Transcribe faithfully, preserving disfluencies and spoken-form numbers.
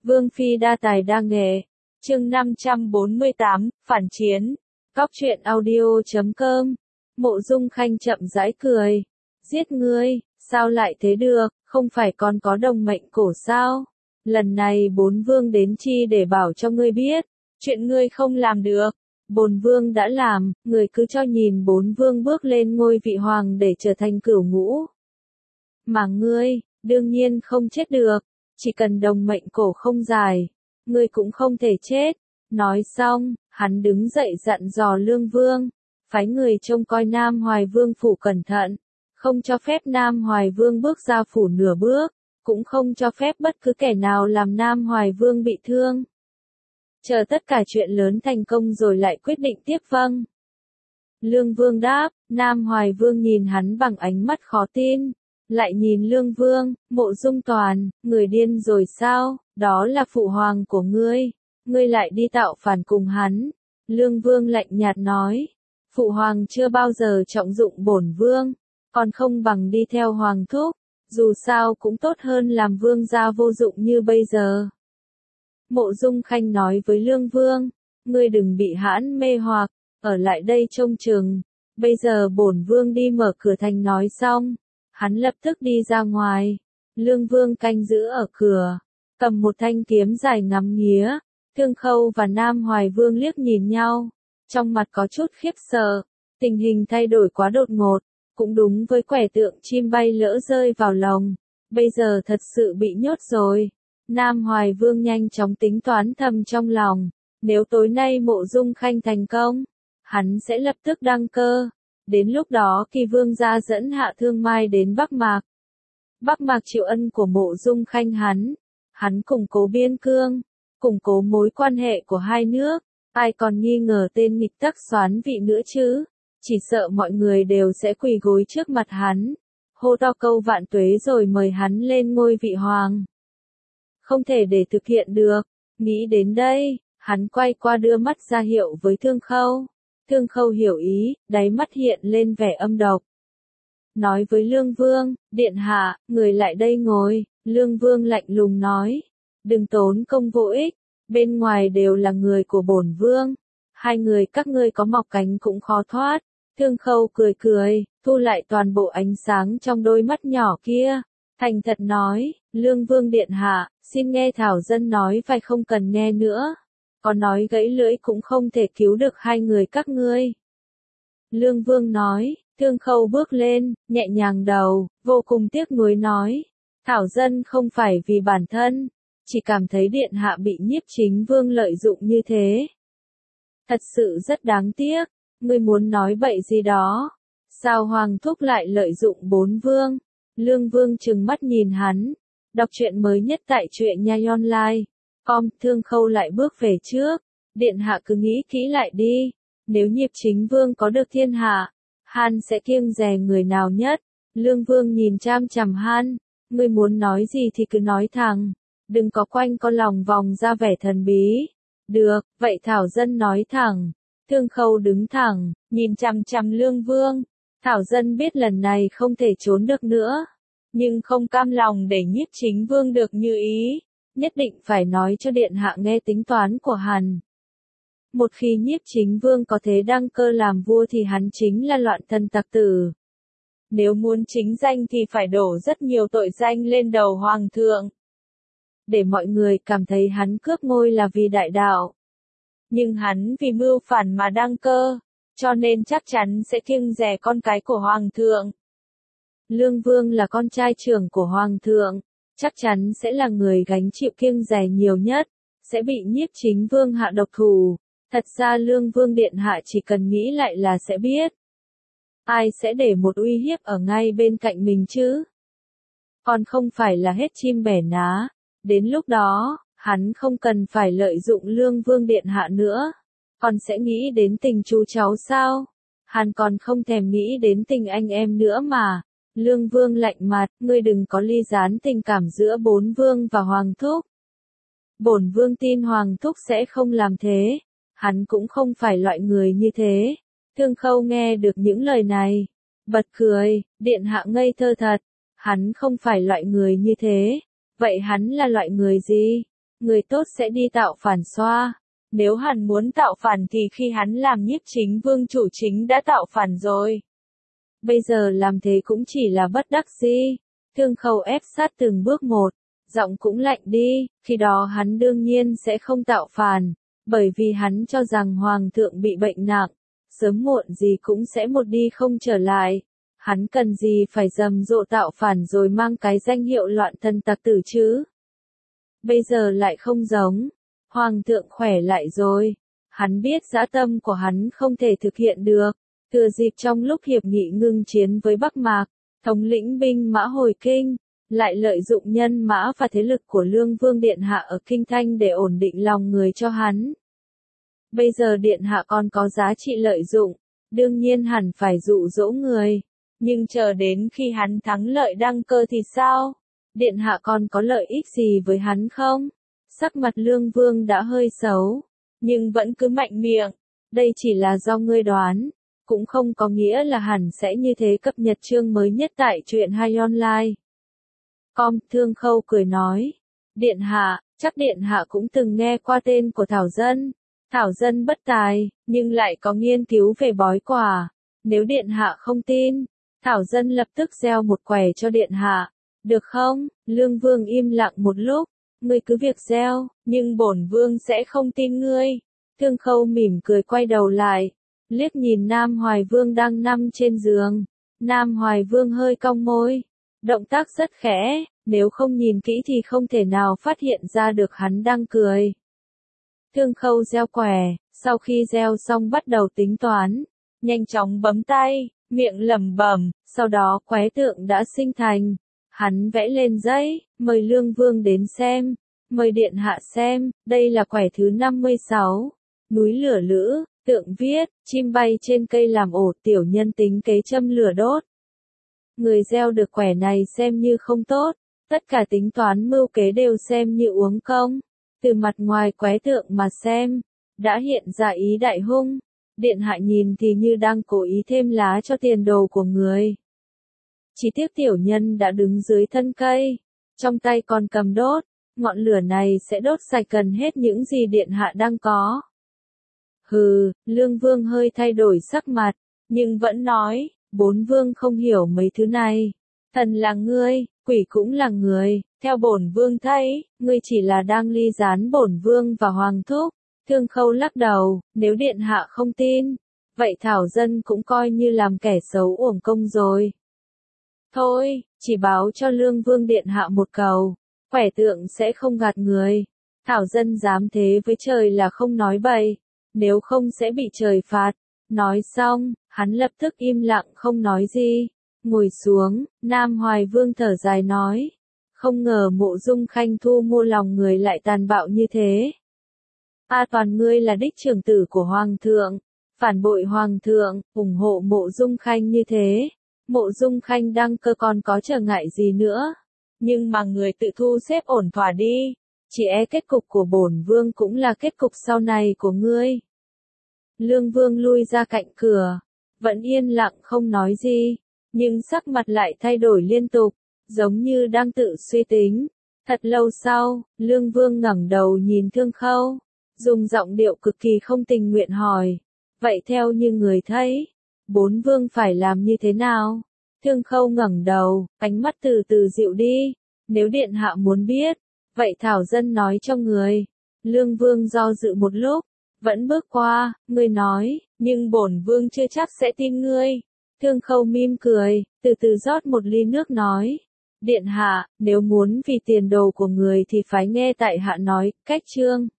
Vương phi đa tài đa nghệ. Chương năm trăm bốn mươi tám, phản chiến. Cóc truyện audio chấm com. Mộ Dung Khanh chậm rãi cười. Giết ngươi, sao lại thế được, không phải còn có đồng mệnh cổ sao? Lần này bốn vương đến chi để bảo cho ngươi biết, chuyện ngươi không làm được. Bổn vương đã làm, người cứ cho nhìn bốn vương bước lên ngôi vị hoàng để trở thành cửu ngũ. Mà ngươi, đương nhiên không chết được, chỉ cần đồng mệnh cổ không dài, ngươi cũng không thể chết. Nói xong, hắn đứng dậy dặn dò Lương Vương, phái người trông coi Nam Hoài Vương phủ cẩn thận, không cho phép Nam Hoài Vương bước ra phủ nửa bước, cũng không cho phép bất cứ kẻ nào làm Nam Hoài Vương bị thương. Chờ tất cả chuyện lớn thành công rồi lại quyết định tiếp vâng. Lương Vương đáp, Nam Hoài Vương nhìn hắn bằng ánh mắt khó tin, lại nhìn Lương Vương, Mộ Dung Toàn, người điên rồi sao, đó là phụ hoàng của ngươi, ngươi lại đi tạo phản cùng hắn. Lương Vương lạnh nhạt nói, phụ hoàng chưa bao giờ trọng dụng bổn vương, còn không bằng đi theo hoàng thúc, dù sao cũng tốt hơn làm vương gia vô dụng như bây giờ. Mộ Dung Khanh nói với Lương Vương, ngươi đừng bị hãn mê hoặc, ở lại đây trông chừng. Bây giờ bổn vương đi mở cửa thành nói xong, hắn lập tức đi ra ngoài. Lương Vương canh giữ ở cửa, cầm một thanh kiếm dài ngắm nghía. Thương Khâu và Nam Hoài Vương liếc nhìn nhau, trong mặt có chút khiếp sợ. Tình hình thay đổi quá đột ngột, cũng đúng với quẻ tượng chim bay lỡ rơi vào lồng. Bây giờ thật sự bị nhốt rồi. Nam Hoài Vương nhanh chóng tính toán thầm trong lòng, nếu tối nay Mộ Dung Khanh thành công, hắn sẽ lập tức đăng cơ. Đến lúc đó Kỳ Vương gia dẫn Hạ Thương Mai đến Bắc Mạc. Bắc Mạc chịu ân của Mộ Dung Khanh hắn, hắn củng cố biên cương, củng cố mối quan hệ của hai nước, ai còn nghi ngờ tên nghịch tắc soán vị nữa chứ, chỉ sợ mọi người đều sẽ quỳ gối trước mặt hắn, hô to câu vạn tuế rồi mời hắn lên ngôi vị hoàng. Không thể để thực hiện được, nghĩ đến đây, hắn quay qua đưa mắt ra hiệu với Thương Khâu. Thương Khâu hiểu ý, đáy mắt hiện lên vẻ âm độc. Nói với Lương Vương, điện hạ, người lại đây ngồi. Lương Vương lạnh lùng nói, đừng tốn công vô ích, bên ngoài đều là người của bổn vương, hai người các ngươi có mọc cánh cũng khó thoát. Thương Khâu cười cười, thu lại toàn bộ ánh sáng trong đôi mắt nhỏ kia, thành thật nói, Lương Vương điện hạ, xin nghe Thảo Dân nói phải không cần nghe nữa, có nói gãy lưỡi cũng không thể cứu được hai người các ngươi. Lương Vương nói, Thương Khâu bước lên, nhẹ nhàng đầu, vô cùng tiếc nuối nói, Thảo Dân không phải vì bản thân, chỉ cảm thấy điện hạ bị Nhiếp Chính Vương lợi dụng như thế. Thật sự rất đáng tiếc, ngươi muốn nói bậy gì đó, sao Hoàng thúc lại lợi dụng bốn vương? Lương Vương trừng mắt nhìn hắn, đọc truyện mới nhất tại truyện nhai online. Com, Thương Khâu lại bước về trước, điện hạ cứ nghĩ kỹ lại đi, nếu Nhiếp Chính Vương có được thiên hạ, hắn sẽ kiêng dè người nào nhất? Lương Vương nhìn chăm chằm hắn, ngươi muốn nói gì thì cứ nói thẳng, đừng có quanh co lòng vòng ra vẻ thần bí. Được, vậy Thảo Dân nói thẳng. Thương Khâu đứng thẳng, nhìn chằm chằm Lương Vương. Thảo Dân biết lần này không thể trốn được nữa, nhưng không cam lòng để Nhiếp Chính Vương được như ý, nhất định phải nói cho điện hạ nghe tính toán của hắn. Một khi Nhiếp Chính Vương có thể đăng cơ làm vua thì hắn chính là loạn thần tặc tử. Nếu muốn chính danh thì phải đổ rất nhiều tội danh lên đầu hoàng thượng, để mọi người cảm thấy hắn cướp ngôi là vì đại đạo. Nhưng hắn vì mưu phản mà đăng cơ, cho nên chắc chắn sẽ kiêng dè con cái của hoàng thượng. Lương Vương là con trai trưởng của hoàng thượng, chắc chắn sẽ là người gánh chịu kiêng dè nhiều nhất, sẽ bị Nhiếp Chính Vương hạ độc thủ. Thật ra Lương Vương điện hạ chỉ cần nghĩ lại là sẽ biết. Ai sẽ để một uy hiếp ở ngay bên cạnh mình chứ? Còn không phải là hết chim bẻ ná. Đến lúc đó, hắn không cần phải lợi dụng Lương Vương điện hạ nữa, còn sẽ nghĩ đến tình chú cháu sao? Hắn còn không thèm nghĩ đến tình anh em nữa mà. Lương Vương lạnh mặt, ngươi đừng có ly gián tình cảm giữa bốn vương và hoàng thúc. Bổn vương tin hoàng thúc sẽ không làm thế, hắn cũng không phải loại người như thế. Thương Khâu nghe được những lời này, bật cười, điện hạ ngây thơ thật, hắn không phải loại người như thế. Vậy hắn là loại người gì? người tốt sẽ đi tạo phản xoa. Nếu hắn muốn tạo phản thì khi hắn làm nhiếp chính vương chủ chính đã tạo phản rồi. Bây giờ làm thế cũng chỉ là bất đắc dĩ. Thương Khâu ép sát từng bước một, giọng cũng lạnh đi, khi đó hắn đương nhiên sẽ không tạo phản, bởi vì hắn cho rằng hoàng thượng bị bệnh nặng, sớm muộn gì cũng sẽ một đi không trở lại. Hắn cần gì phải rầm rộ tạo phản rồi mang cái danh hiệu loạn thần tặc tử chứ? Bây giờ lại không giống. Hoàng thượng khỏe lại rồi. Hắn biết dã tâm của hắn không thể thực hiện được. Thừa dịp trong lúc hiệp nghị ngưng chiến với Bắc Mạc, thống lĩnh binh mã hồi kinh, lại lợi dụng nhân mã và thế lực của Lương Vương Điện Hạ ở Kinh Thanh để ổn định lòng người cho hắn. Bây giờ Điện Hạ còn có giá trị lợi dụng, đương nhiên hẳn phải dụ dỗ người. Nhưng chờ đến khi hắn thắng lợi đăng cơ thì sao? Điện Hạ còn có lợi ích gì với hắn không? Sắc mặt Lương Vương đã hơi xấu, nhưng vẫn cứ mạnh miệng. Đây chỉ là do ngươi đoán, cũng không có nghĩa là hẳn sẽ như thế. Cập nhật chương mới nhất tại truyện hay online. Com, Thương Khâu cười nói. Điện Hạ, chắc Điện Hạ cũng từng nghe qua tên của Thảo Dân. Thảo Dân bất tài, nhưng lại có nghiên cứu về bói quả. Nếu Điện Hạ không tin, Thảo Dân lập tức gieo một quẻ cho Điện Hạ. Được không? Lương Vương im lặng một lúc. Ngươi cứ việc gieo, nhưng bổn Vương sẽ không tin ngươi. Thương Khâu mỉm cười quay đầu lại, liếc nhìn Nam Hoài Vương đang nằm trên giường. Nam Hoài Vương hơi cong môi. Động tác rất khẽ, nếu không nhìn kỹ thì không thể nào phát hiện ra được hắn đang cười. Thương Khâu gieo quẻ, sau khi gieo xong bắt đầu tính toán. Nhanh chóng bấm tay, miệng lẩm bẩm, sau đó quẻ tượng đã sinh thành. Hắn vẽ lên giấy, mời Lương Vương đến xem, mời Điện Hạ xem, đây là quẻ thứ năm mươi sáu. Núi lửa lữ, tượng viết, chim bay trên cây làm ổ, tiểu nhân tính kế châm lửa đốt. Người gieo được quẻ này xem như không tốt, tất cả tính toán mưu kế đều xem như uống công. Từ mặt ngoài quẻ tượng mà xem, đã hiện ra ý đại hung. Điện Hạ nhìn thì như đang cố ý thêm lá cho tiền đồ của người. Chỉ tiếc tiểu nhân đã đứng dưới thân cây, trong tay còn cầm đốt, ngọn lửa này sẽ đốt sạch gần hết những gì Điện Hạ đang có. Hừ, Lương Vương hơi thay đổi sắc mặt, nhưng vẫn nói, bốn vương không hiểu mấy thứ này. Thần là ngươi, quỷ cũng là người, theo bổn vương thấy, ngươi chỉ là đang ly gián bổn vương và hoàng thúc. Thương Khâu lắc đầu, nếu Điện Hạ không tin, vậy Thảo Dân cũng coi như làm kẻ xấu uổng công rồi. Thôi, chỉ báo cho Lương Vương Điện Hạ một cầu, quẻ tượng sẽ không gạt người. Thảo Dân dám thế với trời là không nói bậy, nếu không sẽ bị trời phạt. Nói xong, hắn lập tức im lặng không nói gì. Ngồi xuống, Nam Hoài Vương thở dài nói. Không ngờ Mộ Dung Khanh thu mua lòng người lại tàn bạo như thế. A Toàn ngươi là đích trưởng tử của Hoàng thượng, phản bội Hoàng thượng, ủng hộ Mộ Dung Khanh như thế. Mộ Dung Khanh đăng cơ còn có trở ngại gì nữa. Nhưng mà người tự thu xếp ổn thỏa đi. Chỉ e kết cục của bổn vương cũng là kết cục sau này của ngươi. Lương Vương lui ra cạnh cửa, vẫn yên lặng không nói gì, nhưng sắc mặt lại thay đổi liên tục, giống như đang tự suy tính. Thật lâu sau, Lương Vương ngẩng đầu nhìn Thương Khâu, dùng giọng điệu cực kỳ không tình nguyện hỏi, vậy theo như người thấy, bốn vương phải làm như thế nào? Thương Khâu ngẩng đầu, ánh mắt từ từ dịu đi, nếu Điện Hạ muốn biết, vậy Thảo Dân nói cho người. Lương Vương do dự một lúc, vẫn bước qua, ngươi nói, nhưng bổn vương chưa chắc sẽ tin ngươi. Thương Khâu mỉm cười, từ từ rót một ly nước nói, Điện Hạ, nếu muốn vì tiền đồ của người thì phải nghe tại hạ nói, cách chương.